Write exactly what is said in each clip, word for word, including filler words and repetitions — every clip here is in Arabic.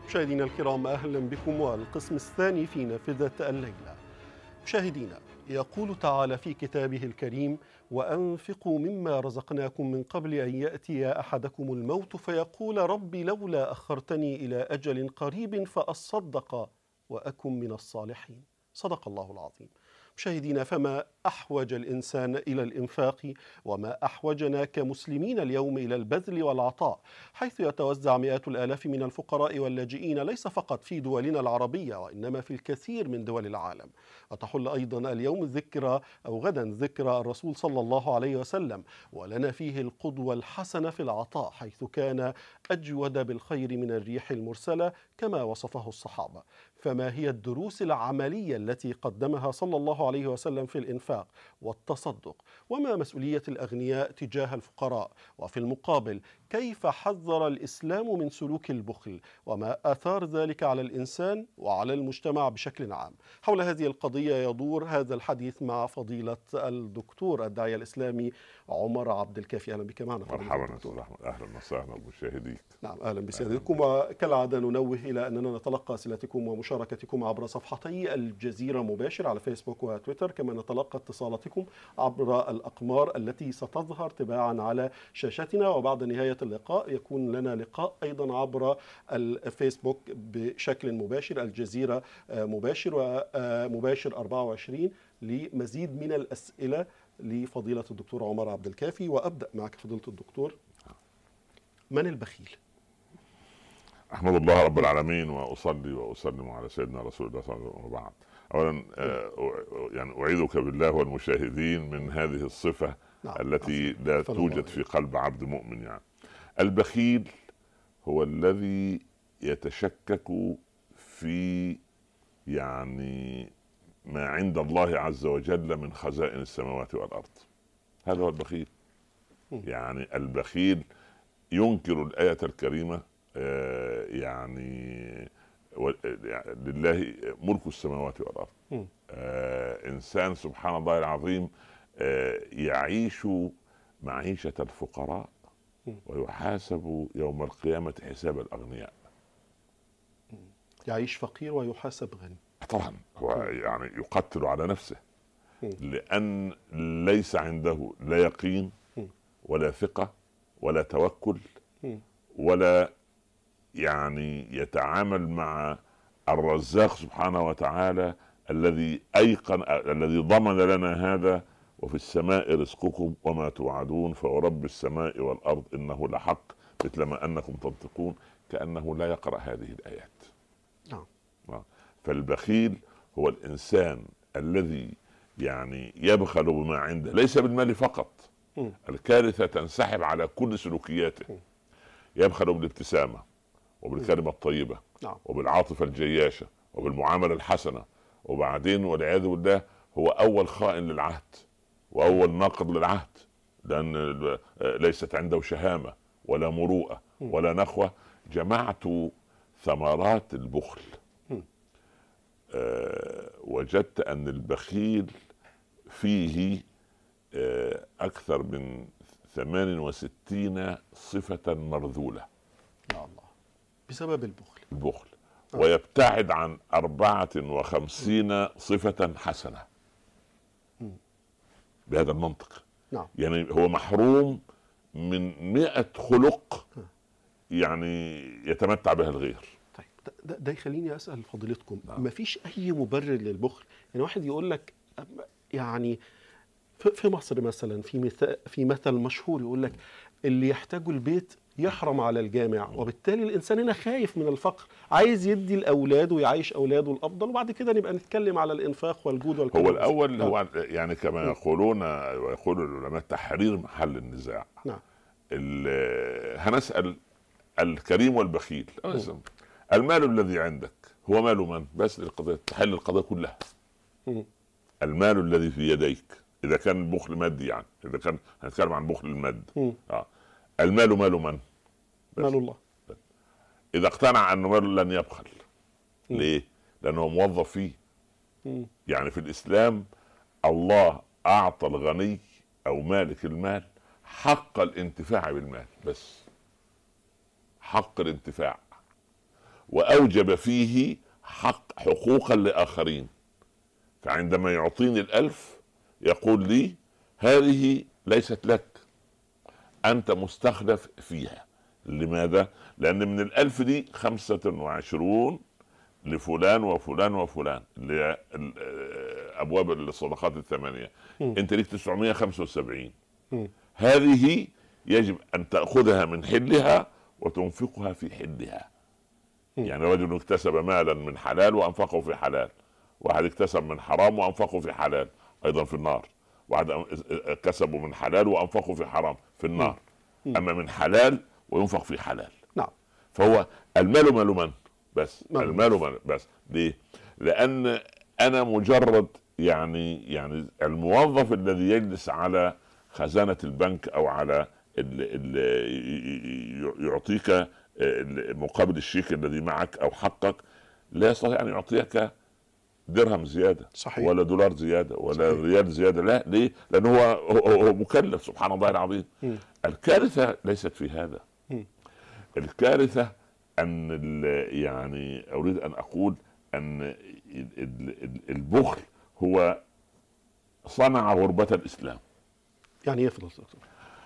مشاهدينا الكرام، أهلا بكم والقسم الثاني في نافذة الليلة. مشاهدينا، يقول تعالى في كتابه الكريم: وأنفقوا مما رزقناكم من قبل أن يأتي أحدكم الموت فيقول رب لولا أخرتني إلى أجل قريب فأصدق وأكن من الصالحين. صدق الله العظيم. مشاهدينا، فما أحوج الإنسان إلى الإنفاق وما أحوجنا كمسلمين اليوم إلى البذل والعطاء، حيث يتوزع مئات الآلاف من الفقراء واللاجئين ليس فقط في دولنا العربية وإنما في الكثير من دول العالم. وتحل أيضا اليوم الذكرى أو غدا ذكرى الرسول صلى الله عليه وسلم، ولنا فيه القدوة الحسنة في العطاء، حيث كان أجود بالخير من الريح المرسلة كما وصفه الصحابة. فما هي الدروس العملية التي قدمها صلى الله عليه وسلم في الإنفاق والتصدق؟ وما مسؤولية الأغنياء تجاه الفقراء؟ وفي المقابل كيف حذر الإسلام من سلوك البخل؟ وما آثار ذلك على الإنسان وعلى المجتمع بشكل عام؟ حول هذه القضية يدور هذا الحديث مع فضيلة الدكتور الداعية الإسلامي عمر عبد الكافي. أهلا بك معنا. مرحبا أستاذ أحمد، أهلا وسهلا بمشاهديك. نعم، أهلا بسيادتكم. وكالعادة ننوه إلى أننا نتلقى أسئلتكم ومشاركتكم عبر صفحتي الجزيرة مباشر على فيسبوك وتويتر، كما نتلقى اتصالاتكم عبر الأقمار التي ستظهر تباعا على شاشتنا. وبعد نهاية اللقاء يكون لنا لقاء أيضا عبر الفيسبوك بشكل مباشر، الجزيرة مباشر ومباشر أربعة وعشرين، لمزيد من الأسئلة لفضيلة الدكتور عمر عبد الكافي. وأبدأ معك فضيلة الدكتور، من البخيل؟ أحمد الله رب العالمين وأصلي وأسلم على سيدنا رسول الله صلى الله عليه وسلم. وبعد، أولا يعني أعيذك بالله والمشاهدين من هذه الصفة نعم. التي لا توجد في قلب عبد مؤمن. يعني البخيل هو الذي يتشكك في يعني ما عند الله عز وجل من خزائن السماوات والأرض. هذا هو البخيل. يعني البخيل ينكر الآية الكريمة، يعني لله ملك السماوات والأرض. إنسان سبحان الله العظيم يعيش معيشة الفقراء ويحاسب يوم القيامة حساب الأغنياء. يعيش فقير ويحاسب غني. طبعا هو يعني يقتل على نفسه، لأن ليس عنده لا يقين ولا ثقة ولا توكل ولا يعني يتعامل مع الرزاق سبحانه وتعالى الذي أيقن الذي ضمن لنا هذا: وفي السماء رزقكم وما توعدون فورب السماء والأرض إنه لحق مثل ما أنكم تنطقون. كأنه لا يقرأ هذه الآيات. نعم. فالبخيل هو الإنسان الذي يعني يبخل بما عنده، ليس بالمال فقط. م. الكارثة تنسحب على كل سلوكياته. م. يبخل بالابتسامة وبالكلمة الطيبة نعم. وبالعاطفة الجياشة وبالمعاملة الحسنة، وبعدين والعياذ بالله هو أول خائن للعهد وأول ناقض للعهد، لأن ليست عنده شهامة ولا مروءة ولا نخوة. جمعت ثمرات البخل. أه وجدت أن البخيل فيه أه أكثر من ثمان وستين صفة مرذولة. يا الله، بسبب البخل. البخل آه. ويبتعد عن أربعة وخمسين م. صفة حسنة. م. بهذا المنطق نعم. يعني هو محروم من مئة خلق يعني يتمتع بها الغير. طيب ده, ده يخليني أسأل فضيلتكم، نعم. ما فيش أي مبرر للبخل؟ يعني واحد يقول لك يعني في مصر مثلا في مثل في مثل مشهور يقول لك اللي يحتاجه البيت يحرم على الجامع، وبالتالي الإنسان هنا خايف من الفقر، عايز يدي الأولاد ويعيش أولاده الأفضل، وبعد كده نبقى نتكلم على الإنفاق والجود والكلام. هو الأول آه. هو يعني كما يقولون ويقول العلماء تحرير محل النزاع. نعم. هنسأل الكريم والبخيل. المال الذي عندك هو مال من؟ بس القضية تحل القضية كلها. م. المال الذي في يديك، إذا كان البخل مادي، يعني إذا كان هنتكلم عن بخل المادي، آه. المال مال من؟ مال الله. إذا اقتنع أنه مال لن يبخل. م. ليه؟ لأنه موظف فيه. م. يعني في الإسلام الله أعطى الغني أو مالك المال حق الانتفاع بالمال، بس حق الانتفاع. وأوجب فيه حق حقوقا لآخرين. فعندما يعطيني الألف يقول لي هذه ليست لك، أنت مستخلف فيها. لماذا؟ لأن من الألف دي خمسة وعشرون لفلان وفلان وفلان، لأبواب الصدقات الثمانية. م. أنت ليك تسعمائة وخمسة وسبعين. م. هذه يجب أن تأخذها من حلها وتنفقها في حلها. م. يعني رجل اكتسب مالا من حلال وأنفقه في حلال، واحد اكتسب من حرام وأنفقه في حلال أيضا في النار، واحد كسبوا من حلال وأنفقوا في حرام في النار. م. أما من حلال وينفق في حلال. نعم. فهو المال مال من بس مال المال مال بس. ليه؟ لأن أنا مجرد يعني يعني الموظف الذي يجلس على خزانة البنك أو على ال ال يعطيك مقابل الشيك الذي معك أو حقك، لا يستطيع أن يعطيك درهم زيادة. صحيح. ولا دولار زيادة ولا صحيح. ريال زيادة. لا. ليه؟ لأنه هو, هو مكلف. سبحان الله العظيم. م. الكارثة ليست في هذا. م. الكارثة أن يعني أريد أن أقول أن البخل هو صنع غربة الإسلام. يعني ايه فضل دكتور؟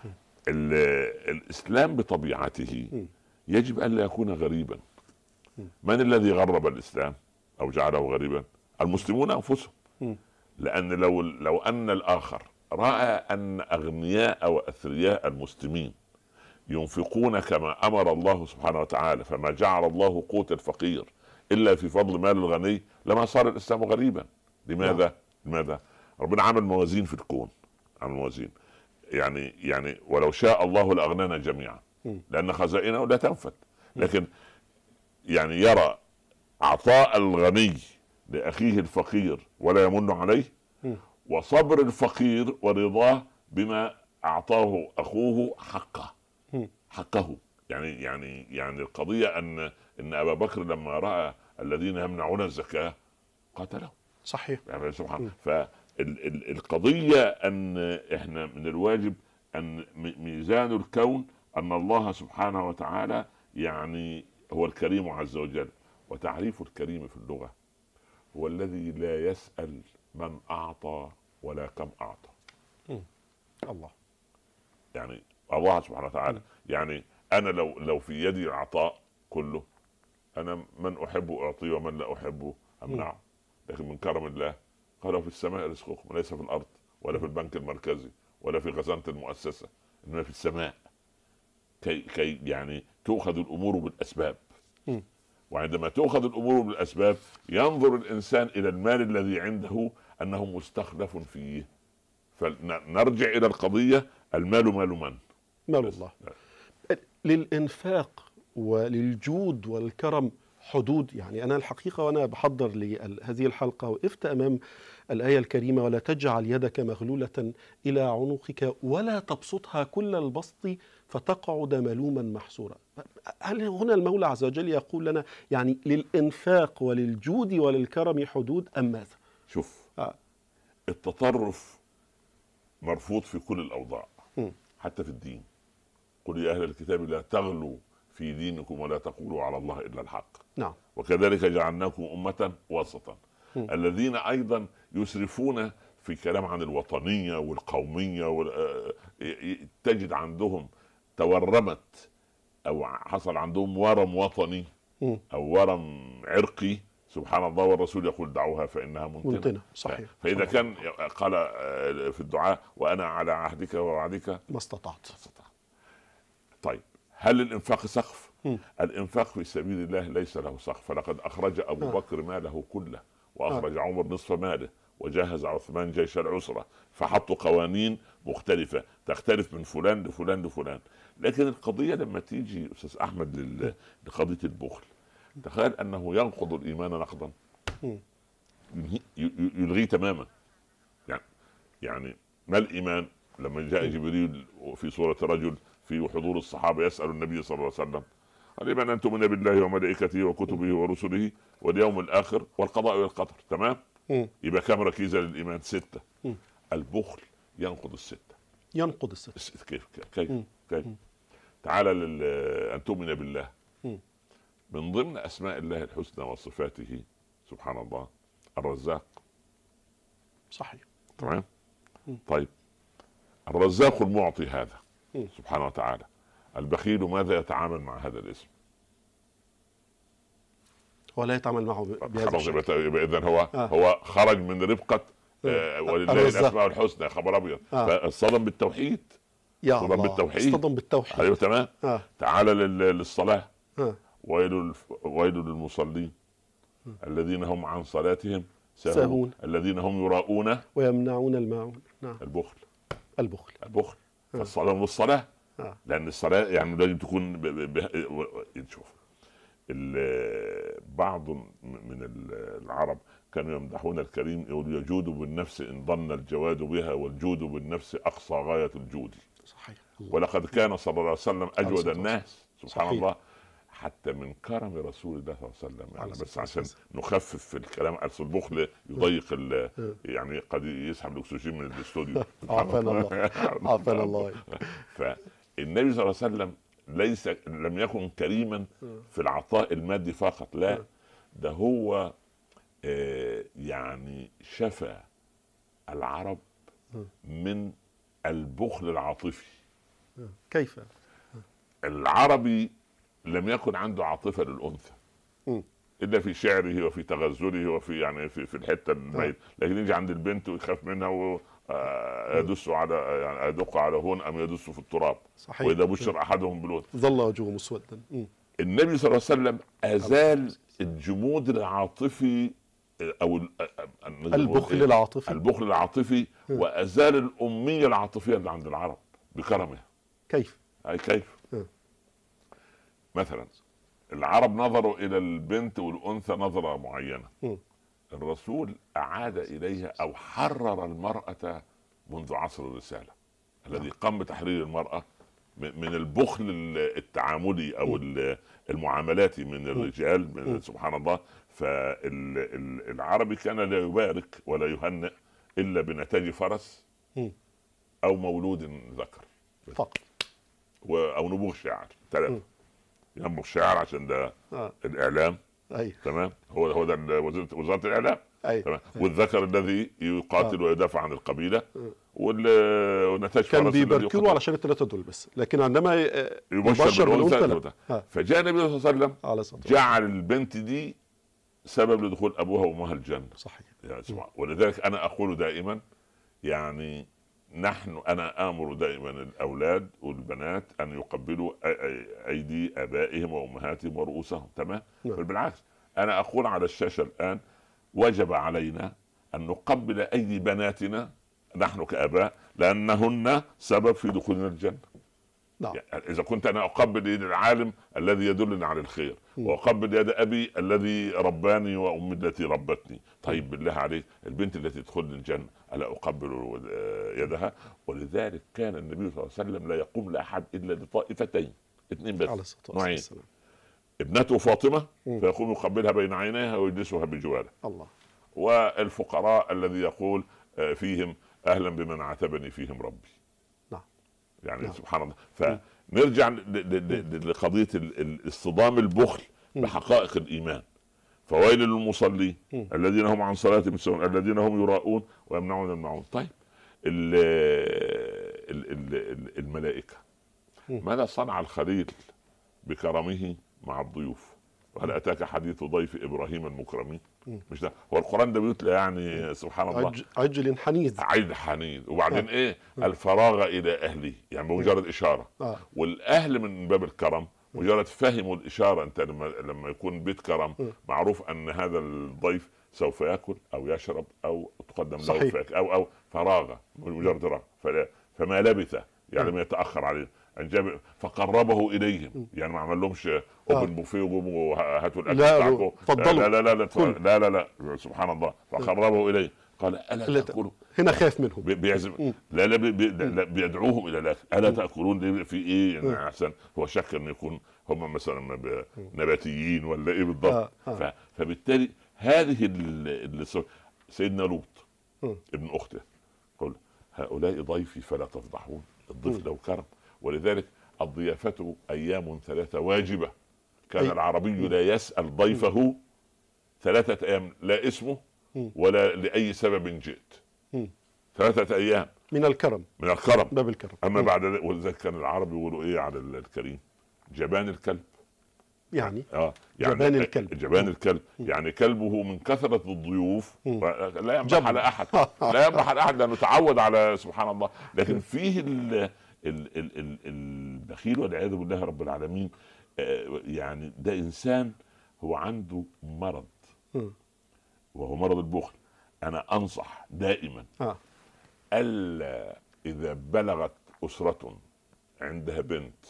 الإسلام بطبيعته يجب أن لا يكون غريبا. من الذي غرب الإسلام أو جعله غريبا؟ المسلمون أنفسهم. لأن لو لو أن الآخر رأى أن أغنياء وأثرياء المسلمين ينفقون كما أمر الله سبحانه وتعالى، فما جعل الله قوت الفقير إلا في فضل مال الغني، لما صار الإسلام غريبا. لماذا؟ لا. لماذا؟ ربنا عمل موازين في الكون، عمل موازين. يعني يعني ولو شاء الله لأغنانا جميعا، لأن خزائنه لا تنفد. لكن يعني يرى عطاء الغني لأخيه الفقير ولا يمن عليه، وصبر الفقير ورضاه بما أعطاه أخوه حقه حقه. يعني يعني يعني القضية أن إن أبا بكر لما رأى الذين يمنعون الزكاة قاتلهم. صحيح. يعني سبحان. فالقضية أن إحنا من الواجب أن ميزان الكون أن الله سبحانه وتعالى يعني هو الكريم عز وجل. وتعريف الكريم في اللغة هو الذي لا يسأل من أعطى ولا كم أعطى. م. الله. يعني الله سبحانه وتعالى. م. يعني أنا لو لو في يدي العطاء كله، أنا من أحب أعطيه ومن لا أحبه أمنعه. لكن من كرم الله قال في السماء رزقكم وليس في الأرض ولا في البنك المركزي ولا في خزانة المؤسسة، إنما في السماء. كي كي يعني تؤخذ الأمور بالأسباب. م. وعندما تؤخذ الأمور بالأسباب ينظر الإنسان إلى المال الذي عنده أنه مستخلف فيه. فنرجع إلى القضية، المال مال من؟ مال الله. للإنفاق وللجود والكرم حدود. يعني أنا الحقيقة وأنا بحضر لهذه الحلقة وقفت أمام الآية الكريمة: ولا تجعل يدك مغلولة إلى عنقك ولا تبسطها كل البسط فتقعد ملوما محسورا. هل هنا المولى عز وجل يقول لنا يعني للإنفاق وللجود وللكرم حدود أم ماذا؟ شوف. آه. التطرف مرفوض في كل الأوضاع. م. حتى في الدين. قل يا أهل الكتاب لا تغلوا في دينكم ولا تقولوا على الله إلا الحق. نعم. وكذلك جعلناكم أمة وسطا. الذين أيضا يسرفون في كلام عن الوطنية والقومية وال... تجد عندهم تورمت أو حصل عندهم ورم وطني أو ورم عرقي. سبحان الله. والرسول يقول دعوها فإنها منتنة. منتنة. صحيح. فإذا صحيح. كان قال في الدعاء وأنا على عهدك ووعدك ما استطعت. طيب، هل الإنفاق سقف؟ م. الإنفاق في سبيل الله ليس له سقف. فلقد أخرج أبو آه. بكر ماله كله، وأخرج آه. عمر نصف ماله، وجهز عثمان جيش العسرة. فحطوا قوانين مختلفة تختلف من فلان لفلان لفلان. لكن القضية لما تيجي أستاذ أحمد لل... لقضية البخل، تخيل أنه ينقض الإيمان نقضا يلغيه تماما. يعني يعني ما الإيمان؟ لما جاء جبريل في صورة رجل في حضور الصحابة يسأل النبي صلى الله عليه وسلم: الإيمان أن تؤمن بالله وملائكته وكتبه ورسله واليوم الآخر والقضاء والقدر. تمام. يبقى كم ركيزة للإيمان؟ ستة. البخل ينقض الستة. ينقض الستة. كيف كيف كيف تعالى أن تؤمن بالله. من ضمن اسماء الله الحسنى وصفاته سبحان الله الرزاق. صحيح. تمام. طيب الرزاق المعطي هذا سبحانه وتعالى، البخيل ماذا يتعامل مع هذا الاسم؟ ولا يتعامل معه بهذا الشكل. اذا هو آه. هو خرج من رفقه آه ولله الاسماء الحسنى، خبر ابيض. آه. فاصطدم بالتوحيد، يا الله، بالتوحيد اصطدم بالتوحيد. ايوه تمام. آه. تعال للصلاه. آه. ويل ويل للمصلين آه. الذين هم عن صلاتهم ساهون، ساهون. الذين هم يراؤون ويمنعون الماعون. نعم. البخل البخل البخل آه. فالصلاه والصلاه آه. لان الصلاه يعني لازم تكون ب... ب... ب... شوف بعض من العرب كانوا يمدحون الكريم، يقول يجود بالنفس ان ظن الجواد بها، والجود بالنفس اقصى غايه الجود. صحيح. ولقد كان صلى الله عليه وسلم اجود الناس سبحان صحيح. الله. حتى من كرم رسول الله صلى الله عليه وسلم يعني بس عشان نخفف في الكلام، اصل البخل يضيق يعني قد يسحب الاكسجين من الاستوديو. عافانا الله عافانا الله. فالنبي صلى الله عليه وسلم ليس لم يكن كريما في العطاء المادي فقط، لا ده هو آه يعني شفى العرب من البخل العاطفي. كيف؟ العربي لم يكن عنده عاطفة للأنثى إلا في شعره وفي تغزله وفي يعني في, في الحتة الميت، لكن يجي عند البنت ويخاف منها ويدس على يعني يدق على هون أم يدس في التراب. صحيح. وإذا بشر أحدهم بالأنثى ظل وجهه مسودا. النبي صلى الله عليه وسلم أزال الجمود العاطفي أو البخل العاطفي البخل العاطفي وأزال الأمية العاطفية اللي عند العرب بكرمه. كيف؟ أي كيف؟ م. مثلا العرب نظروا إلى البنت والأنثى نظرة معينة. م. الرسول أعاد إليها أو حرر المرأة منذ عصر الرسالة الذي قام بتحرير المرأة من البخل التعاملي أو م. المعاملاتي من الرجال من م. سبحان الله. فالعربي كان لا يبارك ولا يهنئ إلا بنتاج فرس م. أو مولود ذكر فقط، او نبوغ شعر. ثلاثة ينبغ شعر عشان ده آه. الاعلام. أيه. تمام. هو هو ده وزارة الاعلام. أيه. تمام. أيه. والذكر الذي يقاتل آه. ويدافع عن القبيله. والنتاج كان بيبركروا علشان الثلاثه دول بس، لكن عندما يبشر بالانثى آه. فجاء النبي صلى الله عليه وسلم جعل البنت دي سبب لدخول ابوها وامها الجنه. صحيح. يعني ولذلك انا اقول دائما يعني نحن انا امر دائما الاولاد والبنات ان يقبلوا ايدي ابائهم وامهاتهم ورؤوسهم. تمام. بل بالعكس انا اقول على الشاشه الان وجب علينا ان نقبل ايدي بناتنا نحن كاباء لانهن سبب في دخولنا الجنه. نعم. يعني اذا كنت انا اقبل يد العالم الذي يدلني على الخير م. واقبل يد ابي الذي رباني وامي التي ربتني، طيب بالله عليك البنت التي تدخلني الجنه الا اقبل يدها؟ ولذلك كان النبي صلى الله عليه وسلم لا يقوم لاحد الا لطائفتين اثنين بس نوعين، ابنته فاطمه م. فيقوم يقبلها بين عينيها ويجلسها بجواره الله، والفقراء الذي يقول فيهم اهلا بمن عاتبني فيهم ربي. يعني نعم. سبحان الله. فنرجع لقضية الاصطدام البخل بحقائق الإيمان. فويل للمصلين الذين هم عن صلاتهم ساهون الذين هم يراؤون ويمنعون الماعون. طيب ال ال ال الملائكة ماذا صنع الخليل بكرمه مع الضيوف؟ وهل أتاك حديث ضيف إبراهيم المكرمين؟ مش ده هو القرآن ده بيتلى يعني سبحان الله عجل حنيذ عجل حنيذ. وبعدين آه. ايه آه. الفراغ الى اهله يعني بمجرد اشاره آه. والاهل من باب الكرم مجرد فهموا الاشاره. انت لما لما يكون بيت كرم آه. معروف ان هذا الضيف سوف ياكل او يشرب او تقدم له فاك او او فراغ مجرد راغ فما لبث يعني ما يتاخر عليه ان جاب فقربه اليهم يعني ما عمل لهمش اوبن بوفيه وقوموا هاتوا الاكل بتاعكم لا لا لا لا لا لا لا سبحان الله فقربه اليه قال الا تاكلوا. هنا خاف منهم بيعزم لا لا, بي لا بيدعوهم الى الاكل. الا تاكلون في ايه يعني عشان هو شك ان يكون هم مثلا نباتيين ولا ايه بالضبط. آه آه. فبالتالي هذه اللي سيدنا لوط ابن اخته قل هؤلاء ضيفي فلا تفضحون. الضيف له كرم ولذلك الضيافة أيام ثلاثة واجبة كان أي. العربي لا يسأل ضيفه ثلاثة أيام لا اسمه ولا لأي سبب جئت. ثلاثة أيام من الكرم، من الكرم، باب الكرم. أما بعد ذلك، ولذلك كان العرب يقولوا إيه على الكريم؟ جبان الكلب. يعني اه يعني جبان الكلب. جبان الكلب يعني كلبه من كثرة الضيوف لا ينبح على أحد، لا ينبح على أحد لأنه تعود على سبحان الله. لكن فيه ال ال ال ال البخيل والعياذ بالله رب العالمين. آه يعني ده إنسان هو عنده مرض وهو مرض البخل. أنا أنصح دائما ألا إذا بلغت أسرة عندها بنت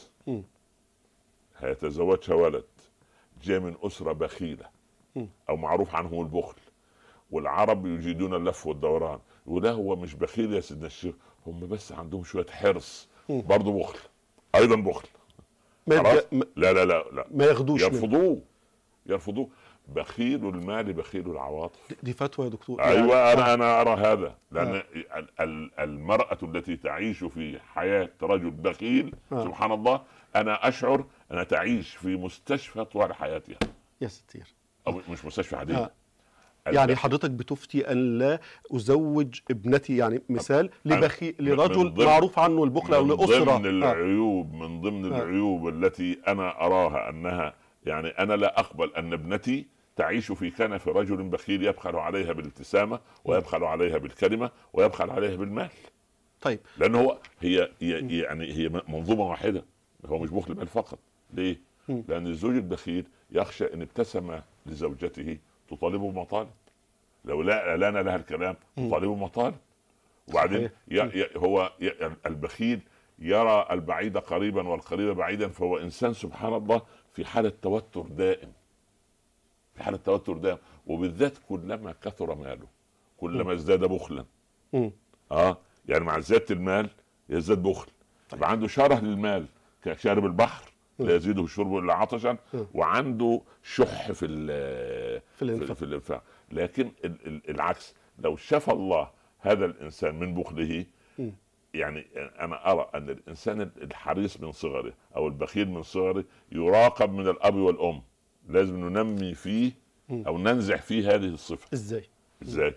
هيتزوجها ولد جاء من أسرة بخيلة أو معروف عنهم البخل، والعرب يجيدون اللف والدوران، وده هو مش بخيل يا سيدنا الشيخ، هم بس عندهم شوية حرص، برضه بخل، أيضا بخل. ما لا لا لا لا ما ياخدوش، يرفضوه يرفضوه. بخيل المال بخيل العواطف. دي فتوى يا دكتور. ايوه يعني انا انا ارى هذا، لان آه. المراه التي تعيش في حياه رجل بخيل آه. سبحان الله انا اشعر انها تعيش في مستشفى طوال حياتها. يا ستير. او مش مستشفى عاديه. آه. يعني حضرتك بتفتي ان لا ازوج ابنتي، يعني مثال لبخيل لرجل معروف عنه البخل او لاسره. من ضمن العيوب آه. من ضمن العيوب آه. التي انا اراها انها يعني انا لا اقبل ان ابنتي تعيش في كنف رجل بخيل يبخل عليها بالابتسامه ويبخل عليها بالكلمه ويبخل عليها بالمال. طيب لانه هو هي يعني هي منظومه واحده، هو مش بخل مال فقط. ليه؟ لان الزوج البخيل يخشى ان ابتسم لزوجته تطالبه بمطالب، لو لا لان لها الكلام تطالبه بمطالب. وبعدين هو البخيل يرى البعيد قريبا والقريب بعيدا، فهو انسان سبحان الله في حاله توتر دائم، في حالة توتر دائم، وبالذات كلما كثر ماله كلما ازداد بخلا. اه يعني مع زيادة المال يزداد بخل. طيب عنده شره للمال كشارب البحر لا يزيده الشرب الا عطشا، وعنده شح في في الانفاق, في الانفاق. لكن العكس، لو شفى الله هذا الانسان من بخله، يعني انا ارى ان الانسان الحريص من صغره او البخيل من صغره يراقب من الاب والام، لازم ننمي فيه او ننزع فيه هذه الصفه. ازاي ازاي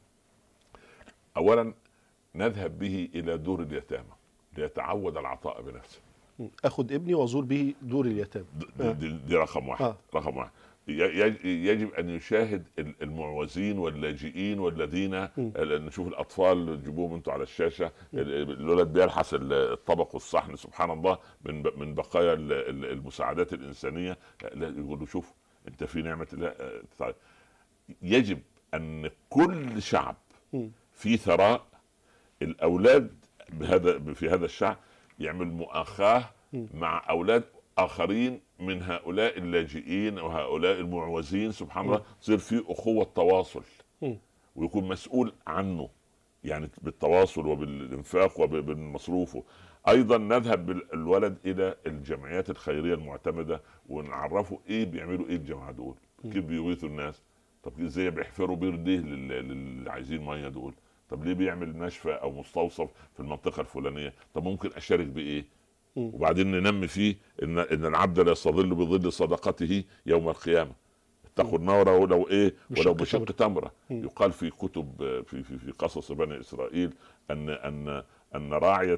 اولا نذهب به الى دور اليتامى ليتعود العطاء بنفسه. اخذ ابني وازور به دور اليتامى. دي, دي, دي رقم واحد. آه. رقم واحد يجب ان يشاهد المعوزين واللاجئين والذين نشوف الاطفال تجيبوهم انتوا على الشاشه، الولد بيلحس الطبق والصحن سبحان الله من من بقايا المساعدات الانسانيه، يقولوا شوف انت في نعمه الله. يجب ان كل شعب في ثراء الاولاد بهذا في هذا الشعب يعمل مؤاخاه مع اولاد اخرين من هؤلاء اللاجئين وهؤلاء المعوزين سبحان الله، تصير في اخوه تواصل ويكون مسؤول عنه يعني بالتواصل وبالانفاق وبالمصروف. ايضا نذهب بالولد الى الجمعيات الخيريه المعتمده ونعرفه ايه بيعملوا ايه الجماعه دول، كيف بيغيثوا الناس، طب ازاي بيحفروا بير ليه للي عايزين ميه دول، طب ليه بيعمل مشفى او مستوصف في المنطقه الفلانيه، طب ممكن اشارك بايه. وبعدين ننمي فيه ان ان العبد لا يستظل بظل صدقته يوم القيامه، اتقوا النار ولو ايه ولو بشق تمره. يقال في كتب في في في قصص بني اسرائيل ان ان ان راعيه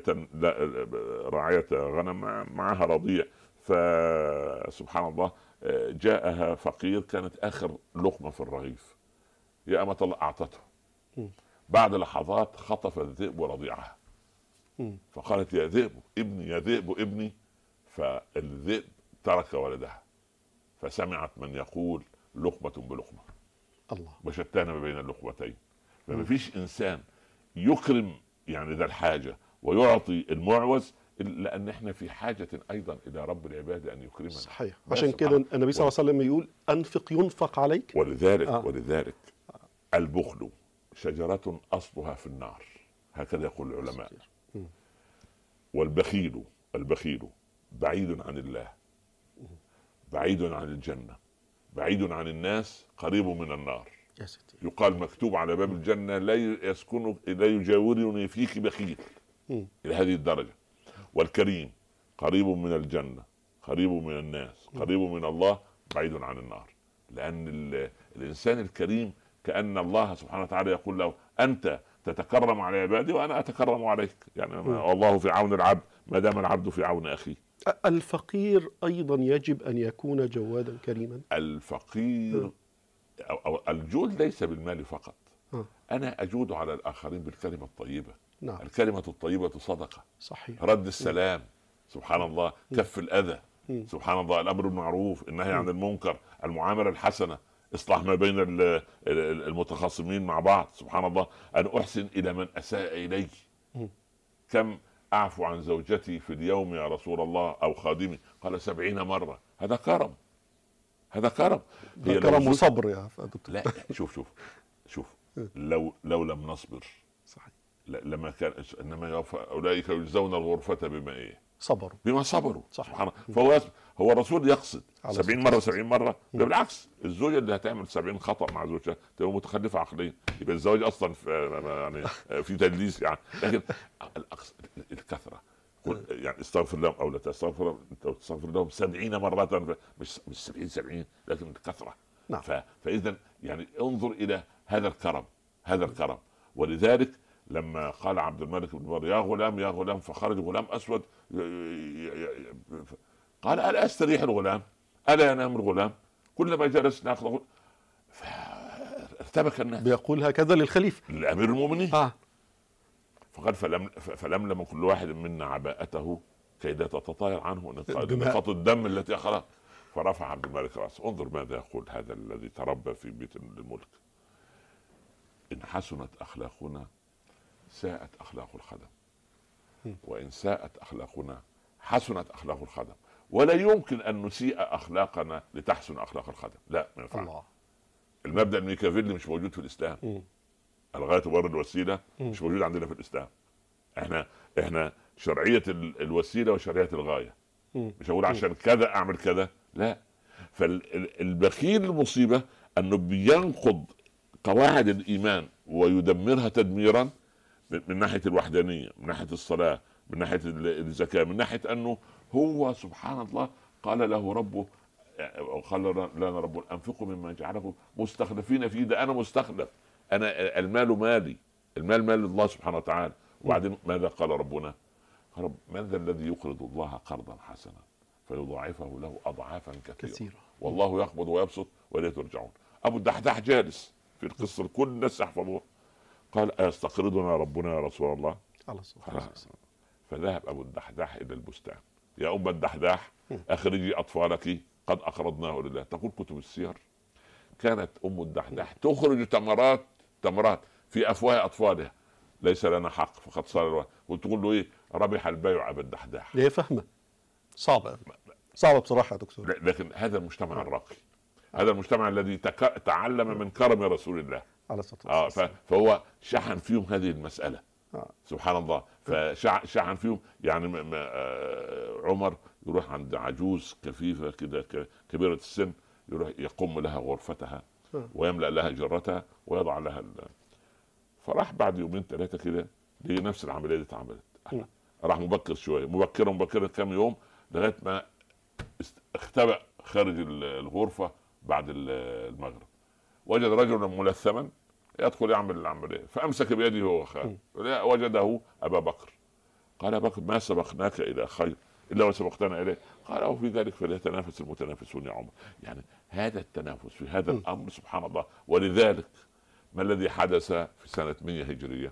راعيه غنم معها رضيع، فسبحان الله جاءها فقير كانت اخر لقمه في الرغيف، يا امة الله اعطته، بعد لحظات خطف الذئب رضيعها فقالت يا ذئب ابني يا ذئب ابني، فالذئب ترك ولدها فسمعت من يقول لقمة بلقمة الله وشتان ما بين اللقمتين. فما فيش انسان يكرم يعني ذا الحاجة ويعطي المعوز الا ان احنا في حاجة ايضا الى رب العباد ان يكرمنا. صحيح، عشان كده النبي صلى الله عليه وسلم يقول انفق ينفق عليك. ولذلك آه. ولذلك البخل شجرة اصلها في النار، هكذا يقول العلماء. والبخيل البخيل بعيد عن الله، بعيد عن الجنة، بعيد عن الناس، قريب من النار. يقال مكتوب على باب الجنة لا يسكن لا يجاورني فيك بخيل، إلى هذه الدرجة. والكريم قريب من الجنة، قريب من الناس، قريب من الله، بعيد عن النار. لأن الإنسان الكريم كأن الله سبحانه وتعالى يقول له أنت تتكرم على عبادي وأنا أتكرم عليك. يعني الله في عون العبد ما دام العبد في عون أخيه. الفقير أيضا يجب أن يكون جوادا كريما. الفقير أو أو الجود ليس بالمال فقط. م. أنا أجود على الآخرين بالكلمة الطيبة. نعم. الكلمة الطيبة صدقة. صحيح. رد السلام. م. سبحان الله. م. كف الأذى. م. سبحان الله. الأمر بالمعروف، النهي عن المنكر، المعاملة الحسنة، إصلاح ما بين المتخاصمين مع بعض. سبحان الله. أن أحسن إلى من أساء إلي. م. كم أعفو عن زوجتي في اليوم يا رسول الله أو خادمي؟ قال سبعين مرة. هذا كرم، هذا كرم. هي كرم وصبر يا دكتور. لا شوف شوف شوف لو لو لم نصبر صحيح لما كان انما يوفى اولئك يجزون الغرفة بما ايه؟ صبروا. بما صبروا. صحيح. فهو هو الرسول يقصد سبعين مرة سبعين مرة. بالعكس الزوجة اللي هتعمل سبعين خطأ مع زوجها تبقى متخلفة عقليا، يبقى الزواج اصلا في يعني في تدليس يعني. لكن الكثرة يعني استغفر لهم او لا تستغفر تستغفر لهم سبعين مرة، مش مش سبعين سبعين لكن الكثرة. نعم. فاذا يعني انظر الى هذا الكرم، هذا الكرم. ولذلك لما قال عبد الملك بن مروان يا غلام يا غلام، فخرج غلام اسود قال الا استريح الغلام؟ الا ينام الغلام؟ كلما جلس ناخذ. فارتبك الناس. بيقول هكذا للخليفة لامير المؤمنين. آه. فقال فلم فلملم كل واحد منا عباءته كي لا تتطاير عنه نقاط الدم التي اخذها. فرفع عبد الملك راسه. انظر ماذا يقول هذا الذي تربى في بيت الملك. ان حسنت اخلاقنا ساءت اخلاق الخدم، وان ساءت اخلاقنا حسنت اخلاق الخدم. ولا يمكن ان نسيء اخلاقنا لتحسن اخلاق الخدم، لا ما ينفعش. المبدا الميكافيلي مش موجود في الاسلام. م. الغايه تبرر الوسيله مش موجود عندنا في الاسلام. احنا احنا شرعيه الوسيله وشرعيه الغايه. م. مش هقول عشان كذا اعمل كذا، لا. فالبخيل المصيبه انه بينقض قواعد الايمان ويدمرها تدميرا من ناحيه الوحدانيه، من ناحيه الصلاه، من ناحيه الزكاه، من ناحيه انه هو سبحان الله قال له ربه قال لنا رب انفقوا مما جعلكم مستخلفين فيه. ده انا مستخلف، انا المال مالي، المال مال الله سبحانه وتعالى. وبعدين ماذا قال ربنا؟ رب من ذا الذي يقرض الله قرضا حسنا فيضاعفه له اضعافا كثيره, كثيرة. والله يقبض ويبسط واليه ترجعون. ابو الدحداح جالس في القصه كل الناس يحفظوها. قال أيستقرضنا ربنا يا رسول الله؟ فذهب أبو الدحداح إلى البستان. يا أم الدحداح أخرجي أطفالك قد أقرضناه لله. تقول كتب السير كانت أم الدحداح تخرج تمرات تمرات في أفواه أطفالها. ليس لنا حق فقد صار الوقت. وتقول له إيه؟ ربح البيع أبو الدحداح. ليه فهمه صعبة صعبة بصراحة يا دكتور. لكن هذا المجتمع الراقي، هذا المجتمع الذي تك... تعلم من كرم رسول الله على الصلاة آه ف... فهو شحن فيهم هذه المسألة. آه. سبحان الله. فشحن فيهم يعني م... م... آه عمر يروح عند عجوز كفيفة كده ك... كبيرة السن، يروح يقوم لها غرفتها آه. ويملأ لها جرتها ويضع لها ال... فراح بعد يومين ثلاثة كده دي نفس العملية دي اتعملت. راح مبكر شوية، مبكرا مبكرا كم يوم لغاية ما اختبأ خارج الغرفة بعد المغرب. وجد رجلا ملثما يدخل يعمل العملية فأمسك بيده هو خارج وجده أبا بكر. قال يا بكر ما سبقناك إلى خير إلا وسبقتنا إليه. قال أو في ذلك فليتنافس المتنافسون يا عمر. يعني هذا التنافس في هذا الأمر سبحان الله. ولذلك ما الذي حدث في سنة مئة هجرية؟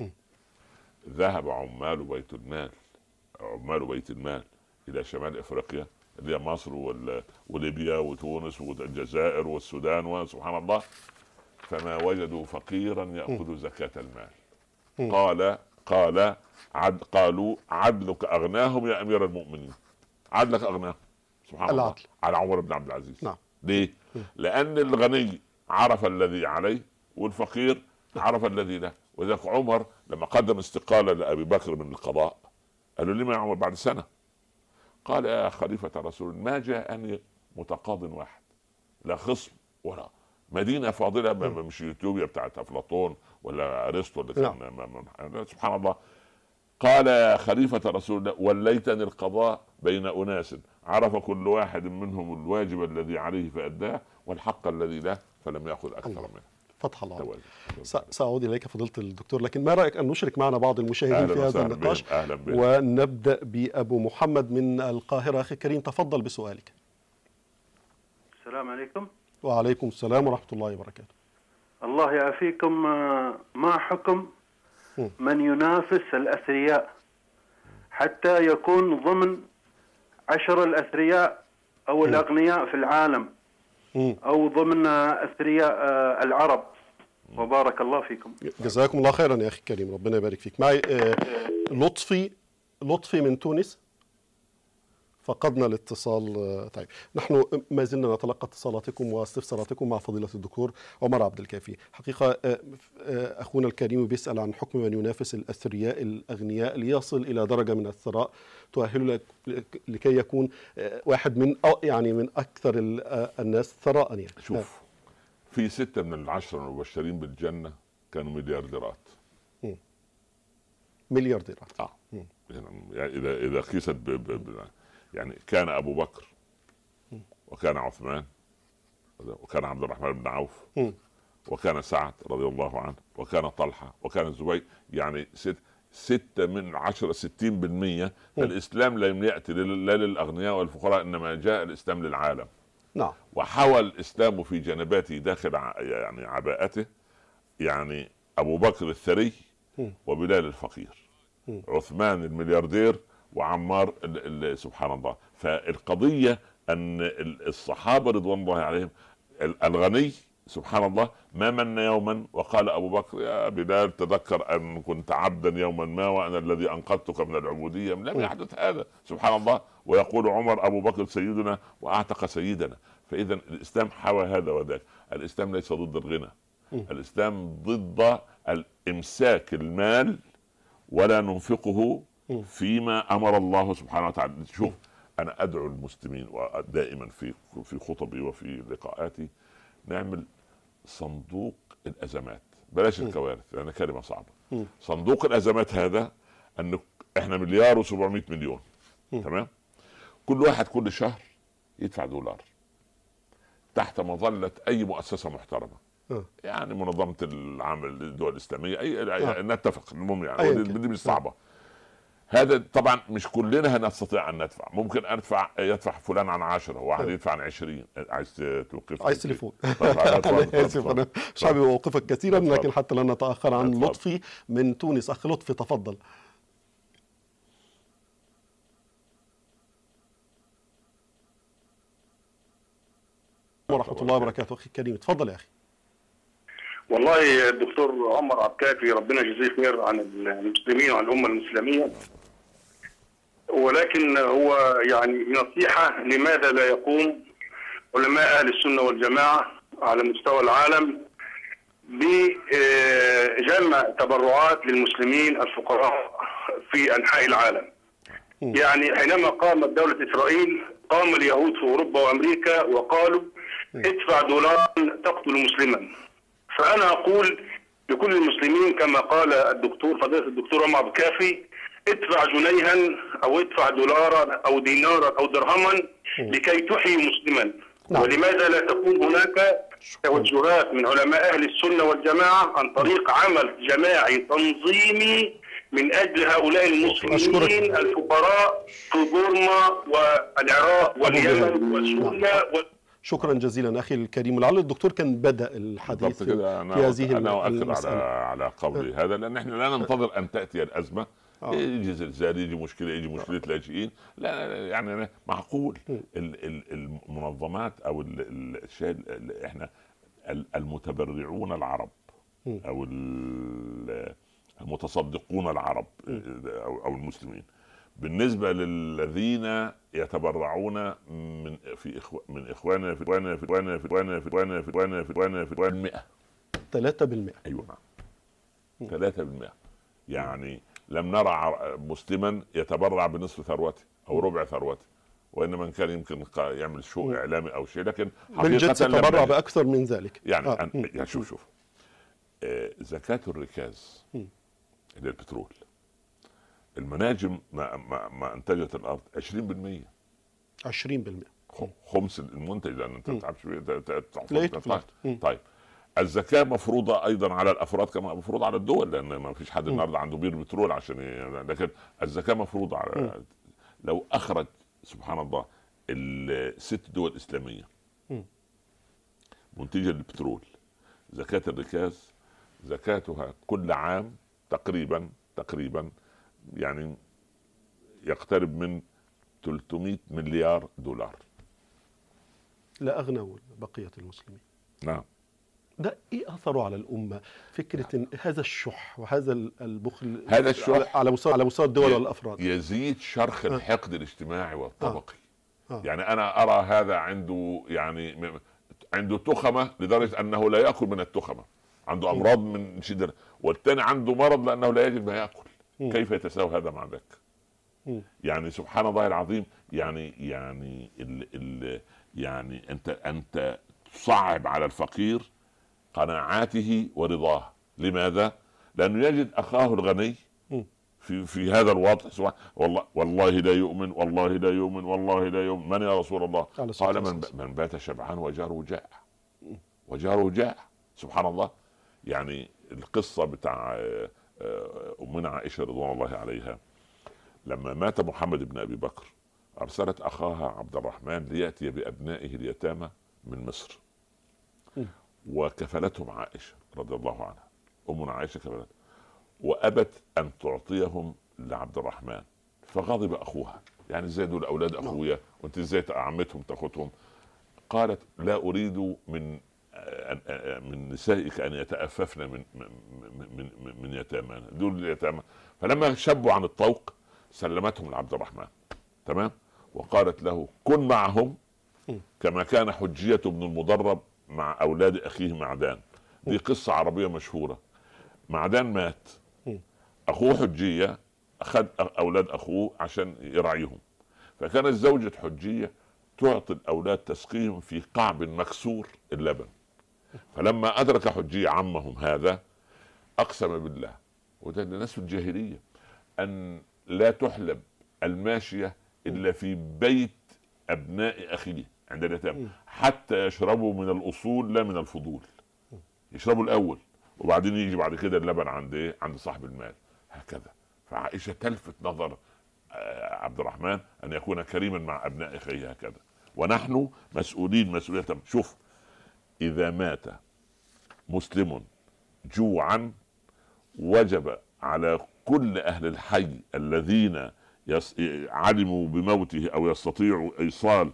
ذهب عمال بيت المال عمال بيت المال إلى شمال إفريقيا اللي هي مصر وليبيا وتونس والجزائر والسودان وسبحان الله، فما وجدوا فقيرا يأخذ زكاة المال. قال قال عد قالوا عدلك أغناهم يا أمير المؤمنين. عدلك أغناهم سبحان الله على عمر بن عبد العزيز. نعم. ليه؟ لأن الغني عرف الذي عليه والفقير عرف الذي له. وذلك عمر لما قدم استقالة لأبي بكر من القضاء قالوا لما يا عمر بعد سنة؟ قال يا خليفة رسول ما جاءني متقاض واحد، لا خصم ولا مدينة فاضلة مش يوتيوبيا بتاعت أفلاطون ولا أرسطو ولا كان سبحان الله. قال يا خليفة رسول الله وليتني القضاء بين أناس عرف كل واحد منهم الواجب الذي عليه فأداه والحق الذي له فلم يأخذ أكثر منه. فتح الله. سأعود إليك فضيلة الدكتور، لكن ما رأيك أن نشرك معنا بعض المشاهدين في هذا النقاش؟ أهلا بهم. ونبدأ بأبو محمد من القاهرة. أخي الكريم تفضل بسؤالك. السلام عليكم. وعليكم السلام ورحمة الله وبركاته. الله يعافيكم. ما حكم من ينافس الأثرياء حتى يكون ضمن عشر الأثرياء أو الأغنياء في العالم أو ضمن أثرياء العرب؟ وبارك الله فيكم. جزاكم الله خيرا يا أخي الكريم، ربنا يبارك فيك. معي لطفي لطفي من تونس. فقدنا الاتصال. طيب، نحن ما زلنا نتلقى اتصالاتكم واستفساراتكم مع فضيلة الدكتور عمر عبد الكافي. حقيقة أخونا الكريم بيسأل عن حكم من ينافس الأثرياء الأغنياء ليصل إلى درجة من الثراء تؤهله لكي يكون واحد من يعني من أكثر الناس ثراء. يعني شوف، في ستة من العشرة المبشرين بالجنة كانوا مليارديرات. مليارديرات. اه يعني إذا إذا قيست ب... ب... ب... يعني كان أبو بكر وكان عثمان وكان عبد الرحمن بن عوف وكان سعد رضي الله عنه وكان طلحة وكان الزبير، يعني ست ستة من عشرة ستين بالمية. الإسلام لم يأتي لا للأغنياء والفقراء، إنما جاء الإسلام للعالم. نعم. وحوى الإسلام في جنباته داخل يعني عباءته، يعني أبو بكر الثري وبلال الفقير، عثمان الملياردير وعمار سبحان الله. فالقضية أن الصحابة رضوان الله عليهم الغني سبحان الله ما من يوما وقال أبو بكر يا بلال تذكر أن كنت عبدا يوما ما وأنا الذي أنقذتك من العبودية، لم يحدث هذا سبحان الله. ويقول عمر أبو بكر سيدنا وأعتق سيدنا. فإذا الإسلام حوى هذا وذاك. الإسلام ليس ضد الغنى، الإسلام ضد الإمساك المال ولا ننفقه فيما أمر الله سبحانه وتعالى. شوف، أنا أدعو المسلمين ودائما في في خطبي وفي لقاءاتي نعمل صندوق الأزمات، بلاش الكوارث لأن كلمة صعبة. صندوق الأزمات هذا أن إحنا مليار وسبعمائة مليون، تمام؟ كل واحد كل شهر يدفع دولار تحت مظلة أي مؤسسة محترمة، يعني منظمة العمل الدول الإسلامية أي آه. نتفق المهم يعني دي مش صعبة. هذا طبعا مش كلنا هنستطيع ان ندفع، ممكن ادفع يدفع فلان عن عشرة وواحد يدفع عن عشرين. عايز توقف؟ عايز تليفون؟ انا اسف انا مش حابب اوقفك كثيرا، لكن حتى لا نتاخر عن لطفي من تونس. اخ لطفي تفضل. ورحمة الله وبركاته. اخي الكريم تفضل يا اخي. والله الدكتور عمر عبد الكافي ربنا يجزيه خير عن المسلمين وعن الامه الاسلاميه، ولكن هو يعني نصيحه لماذا لا يقوم علماء اهل السنه والجماعه على مستوى العالم بجمع تبرعات للمسلمين الفقراء في انحاء العالم. يعني حينما قامت دوله اسرائيل قام اليهود في اوروبا وامريكا وقالوا ادفع دولارا تقتل مسلما. فأنا أقول لكل المسلمين كما قال الدكتور فضيلة الدكتور عمر عبد الكافي ادفع جنيها أو ادفع دولارا أو دينارا أو درهما لكي تحيي مسلما. نعم. ولماذا لا تكون هناك توجهات من علماء أهل السنة والجماعة عن طريق عمل جماعي تنظيمي من أجل هؤلاء المسلمين الفقراء في بورما والعراق واليمن وسوريا و... شكرا جزيلا اخي الكريم. لعل الدكتور كان بدا الحديث في, أنا في هذه انا اؤكد على على قولي هذا، لان احنا لا ننتظر ان تاتي الازمه. آه. يجي زلزال، يجي مشكله، يجي مشكله لاجئين، لا يعني معقول. المنظمات او الشيء احنا المتبرعون العرب او المتصدقون العرب او المسلمين بالنسبة للذين يتبرعون من في إخو من إخواننا في إخواننا في إخواننا في إخواننا في إخواننا في إخواننا في إخواننا في إخواننا المئة ثلاثة بالمئة. أيوة نعم ثلاثة بالمئة. يعني لم نرى مسلما يتبرع بنصف ثروته أو ربع ثروته، وإنما من كان يمكن يعمل شو إعلامي أو شيء، لكن حقيقة تتبرع بأكثر من ذلك. يعني, آه. يعني شوف شوف آه زكاة الركاز اللي البترول المناجم ما, ما, ما انتجت الارض عشرين بالمئة عشرين بالمئة خمس المنتج، لان انت ما تعرفش طيب. طيب الزكاه مفروضه ايضا على الافراد كما مفروضه على الدول، لان ما فيش حد النهارده عنده بير بترول عشان ي... لكن الزكاه مفروضه على م. لو اخرج سبحان الله الست دول اسلاميه منتجه للبترول زكاه الركاز، زكاتها كل عام تقريبا تقريبا يعني يقترب من ثلاثمئة مليار دولار. لا أغنى بقية المسلمين. نعم. ده ايه اثره على الامه؟ فكره إن هذا الشح وهذا البخل هذا الشح على مستوى على مستوى الدول والافراد يزيد شرخ الحقد آه. الاجتماعي والطبقي. آه. آه. يعني انا ارى هذا عنده يعني عنده تخمه لدرجه انه لا ياكل من التخمه، عنده امراض من شدة، والثاني عنده مرض لانه لا يجد ما ياكل. م. كيف يتساوى هذا مع ذاك؟ يعني سبحان الله العظيم. يعني يعني ال ال يعني انت انت تصعب على الفقير قناعاته ورضاه. لماذا؟ لانه يجد اخاه الغني في في هذا الوضع والله والله لا يؤمن والله لا يؤمن والله لا يؤمن. من يا رسول الله؟ قال من من بات شبعان وجاره جاع وجاره جاع. سبحان الله. يعني القصه بتاع امنا عائشه رضوان الله عليها لما مات محمد بن ابي بكر ارسلت اخاها عبد الرحمن لياتي بابنائه اليتامى من مصر وكفلتهم عائشه رضي الله عنها. امنا عائشه كفلت وابت ان تعطيهم لعبد الرحمن، فغضب اخوها. يعني ازاي دول اولاد اخويا وانت ازاي عمتهم تاخذهم؟ قالت لا اريد من من نسائك ان يتأففن من من من, من يتامانا، دول اليتامى. فلما شبوا عن الطوق سلمتهم لعبد الرحمن. تمام. وقالت له كن معهم كما كان حجية بن المضرب مع اولاد اخيه معدان. دي قصة عربية مشهورة. معدان مات، اخوه حجية اخذ اولاد اخوه عشان يرعيهم، فكانت زوجة حجية تعطي الاولاد تسقيهم في قعب مكسور اللبن. فلما ادرك حجية عمهم هذا اقسم بالله، وده الناس في الجاهلية، ان لا تحلب الماشية الا في بيت ابناء اخيه عند اليتامى حتى يشربوا من الاصول لا من الفضول. يشربوا الاول وبعدين يجي بعد كده اللبن عند ايه؟ عند صاحب المال. هكذا. فعائشة تلفت نظر عبد الرحمن ان يكون كريما مع ابناء اخيه هكذا. ونحن مسؤولين مسؤولية. شوف، اذا مات مسلم جوعا وجب على كل اهل الحي الذين يص... علموا بموته او يستطيعوا ايصال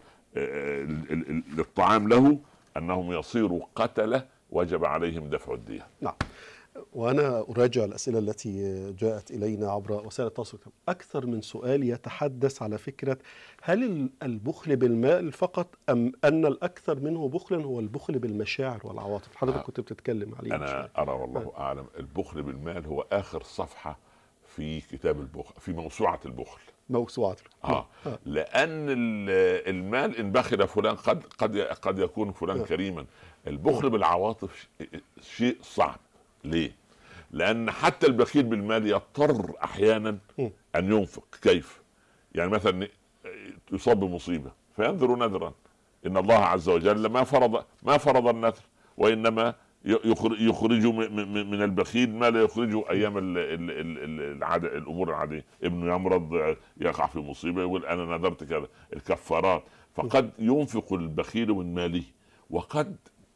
الطعام له انهم يصيروا قتله، وجب عليهم دفع الدية. نعم. وأنا أراجع الأسئلة التي جاءت إلينا عبر وسائل التواصل أكثر من سؤال يتحدث على فكرة هل البخل بالمال فقط أم أن الأكثر منه بخلا هو البخل بالمشاعر والعواطف؟ حضرتك كنت بتتكلم عليه. أنا أرى والله أعلم البخل بالمال هو آخر صفحة في كتاب البخل، في موسوعة البخل. موسوعة آه. آه. لأن المال إن بخل فلان قد قد قد يكون فلان آه. كريما. البخل بالعواطف شيء صعب. ليه؟ لأن حتى البخيل بالمال يضطر أحيانا أن ينفق. كيف؟ يعني مثلا يصاب بمصيبة فينذر نذرا. إن الله عز وجل ما فرض ما فرض النذر، وإنما يخرج من البخيل ما لا يخرجه أيام العادة الأمور العادية. ابنه يمرض، يقع في مصيبة، يقول أنا نذرت كذا. الكفارات. فقد ينفق البخيل من ماله، وقد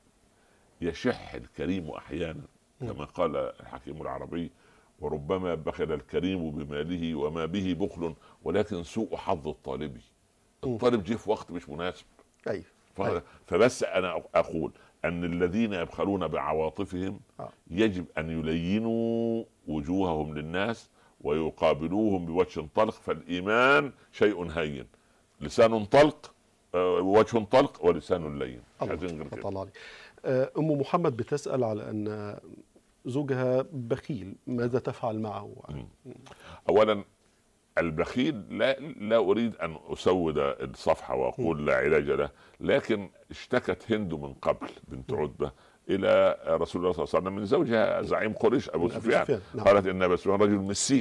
يشح الكريم أحيانا كما قال الحكيم العربي: وربما بخل الكريم بماله وما به بخل ولكن سوء حظ الطالب. الطالب جه في وقت مش مناسب. أيوة. أيوة. فبس أنا أقول أن الذين يبخلون بعواطفهم يجب أن يلينوا وجوههم للناس ويقابلوهم بوجه طلق. فالإيمان شيء هين، لسان طلق، وجه طلق، ولسان لين. الله. أم محمد بتسأل على أن زوجها بخيل، ماذا تفعل معه؟ أولا البخيل لا, لا أريد أن أسود الصفحة وأقول لا علاج له، لكن اشتكت هند من قبل بنت عتبة إلى رسول الله صلى الله عليه وسلم من زوجها زعيم قريش أبو سفيان. قالت إن أبا سفيان رجل مسيك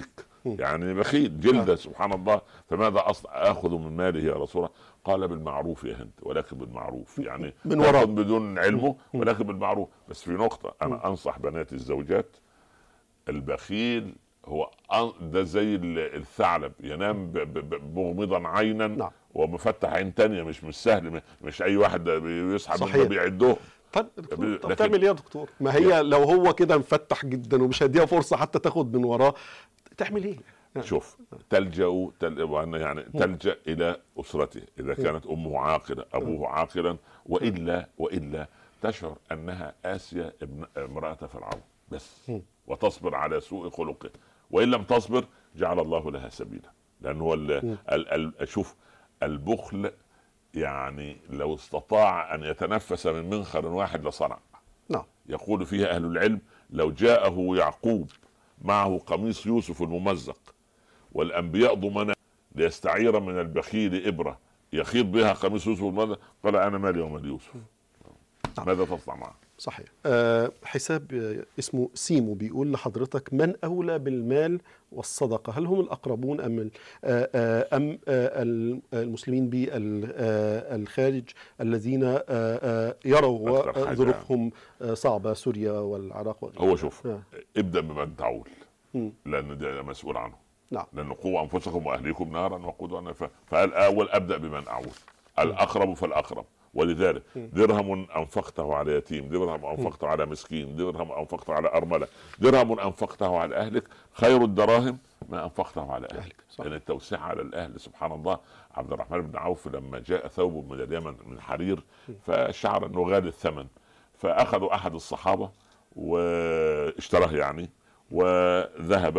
يعني بخيل جلده سبحان الله. فماذا اصلا اخذ من ماله يا رسول الله؟ قال بالمعروف يا هند، ولكن بالمعروف، يعني من وراء بدون علمه ولكن بالمعروف. بس في نقطه انا انصح بناتي الزوجات، البخيل هو ده زي الثعلب ينام مغمضا عينا نعم. ومفتح عين تانية. مش مش سهل، مش اي واحد يصحى منه بيعدهم. طب طب تعمل ايه يا دكتور؟ ما هي لو هو كده مفتح جدا ومش هديها فرصه حتى تاخد من وراه، تعمل ايه؟ شوف، تلجأ تل... يعني تلجأ الى اسرته اذا كانت امه عاقله ابوه عاقلا، والا والا تشعر انها آسيا ابن امرأة فرعون بس، وتصبر على سوء خلقه، وان لم تصبر جعل الله لها سبيلا. لان هو ال... ال... ال... شوف البخل يعني لو استطاع ان يتنفس من منخر واحد لصنع. نعم. يقول فيها اهل العلم لو جاءه يعقوب معه قميص يوسف الممزق والانبياء ضمنا ليستعير من البخيل ابره يخيط بها قميص يوسف الممزق، قال انا مالي ومال يوسف. نعم. ماذا تصنع معه؟ صحيح. أه حساب اسمه سيمو بيقول لحضرتك: من أولى بالمال والصدقة؟ هل هم الأقربون أم أه أم أه المسلمين بالخارج الذين أه يروا ظروفهم صعبة، سوريا والعراق وغيرها؟ هو شوف أه. ابدأ بمن تعول، لأن ده مسؤول عنه. نعم. لأن قوا أنفسكم وأهليكم نارا وقودها الناس، فالأول أبدأ بمن أعول، الأقرب فالأقرب. ولذلك درهم أنفقته على يتيم، درهم أنفقته على مسكين، درهم أنفقته على أرملة، درهم أنفقته على أهلك خير الدراهم ما أنفقته على أهلك. لأن يعني التوسعة على الأهل سبحان الله. عبد الرحمن بن عوف لما جاء ثوب من اليمن من حرير فشعر أنه غالي الثمن، فأخذوا أحد الصحابة واشتراه يعني، وذهب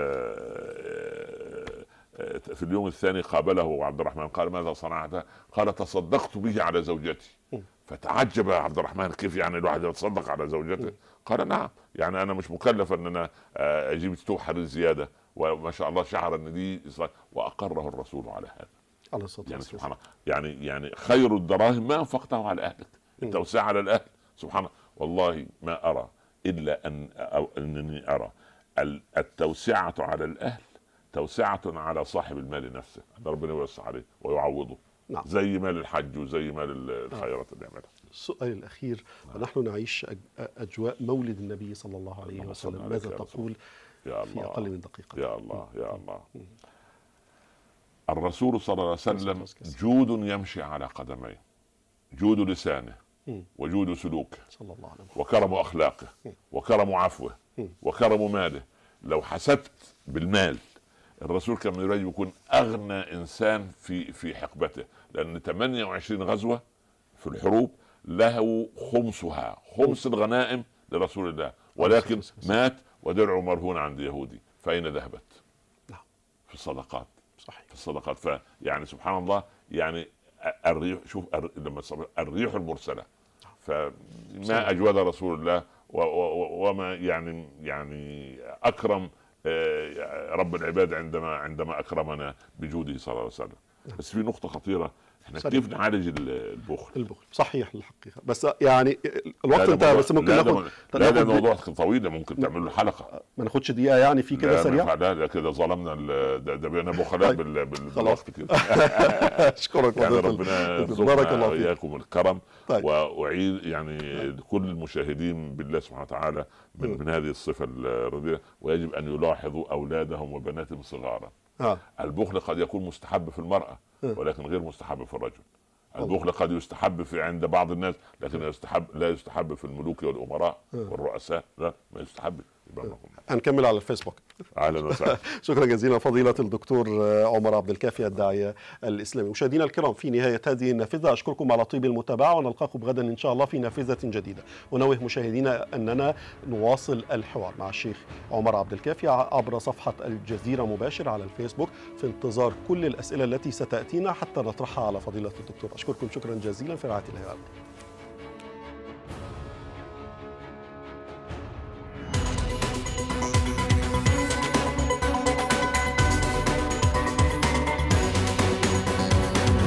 في اليوم الثاني قابله عبد الرحمن قال: ماذا صنعت؟ قال: تصدقت به على زوجتي. فتعجب عبد الرحمن: كيف يعني الواحد يتصدق على زوجته؟ قال: نعم، يعني انا مش مكلف ان انا اجيب ثوب حرير زياده، وما شاء الله شعر ان دي، واقره الرسول على هذا. على يعني سبحان الله، يعني يعني خير الدراهم ما انفقته على اهلك، التوسعه على الاهل سبحان الله. والله ما ارى الا ان أو انني ارى التوسعه على الاهل توسعة على صاحب المال نفسه، ربنا يوسع عليه ويعوضه. نعم. زي مال الحج وزي مال الخيرات اللي يعملها. السؤال الأخير: ونحن نعيش أجواء مولد النبي صلى الله عليه وسلم، ماذا تقول يا في أقل من دقيقة؟ يا الله يا الله. الرسول صلى الله عليه وسلم جود يمشي على قدميه، جود لسانه وجود سلوكه صلى الله عليه وسلم، وكرم أخلاقه وكرم عفوه وكرم ماله. لو حسبت بالمال الرسول كان يريد يكون اغنى انسان في في حقبته، لان ثمانية وعشرين غزوه في الحروب له خمسها، خمس الغنائم لرسول الله، ولكن مات ودرعه مرهون عند يهودي. فاين ذهبت؟ في الصدقات. صحيح، في الصدقات. فيعني سبحان الله، يعني الريح، شوف لما الريح المرسله، فما اجود رسول الله وما يعني يعني اكرم رب العباد عندما عندما اكرمنا بجوده صلى الله عليه وسلم. بس في نقطه خطيره، احنا كيف نعالج البخل؟ البخل صحيح الحقيقه، بس يعني الوقت انتهى، بس ممكن ناخد لا ده موضوع طويل، ممكن تعمل له حلقه. ما ناخدش دقيقه يعني في كده سريع؟ لا لا كده ظلمنا، ده ده بقينا بخلاء بالوقت كده. اشكرك يعني ربنا يرزقنا واياكم الكرم. طيب. واعيد يعني كل المشاهدين بالله سبحانه وتعالى من, من هذه الصفه الرضيه، ويجب ان يلاحظوا اولادهم وبناتهم صغارا. آه. البخل قد يكون مستحب في المرأة ولكن غير مستحب في الرجل. البخل قد يستحب في عند بعض الناس لكن يستحب لا يستحب في الملوك والأمراء والرؤساء، لا ما يستحب. هنكمل على الفيسبوك. اهلا وسهلا. شكرا جزيلا فضيلة الدكتور عمر عبد الكافي الداعية الإسلامي. مشاهدينا الكرام، في نهاية هذه النافذة أشكركم على طيب المتابعة، ونلقاكم غدا إن شاء الله في نافذة جديدة. ونوه مشاهدينا أننا نواصل الحوار مع الشيخ عمر عبد الكافي عبر صفحة الجزيرة مباشر على الفيسبوك، في انتظار كل الأسئلة التي ستأتينا حتى نطرحها على فضيلة الدكتور. أشكركم شكرا جزيلا، في رعاية الله.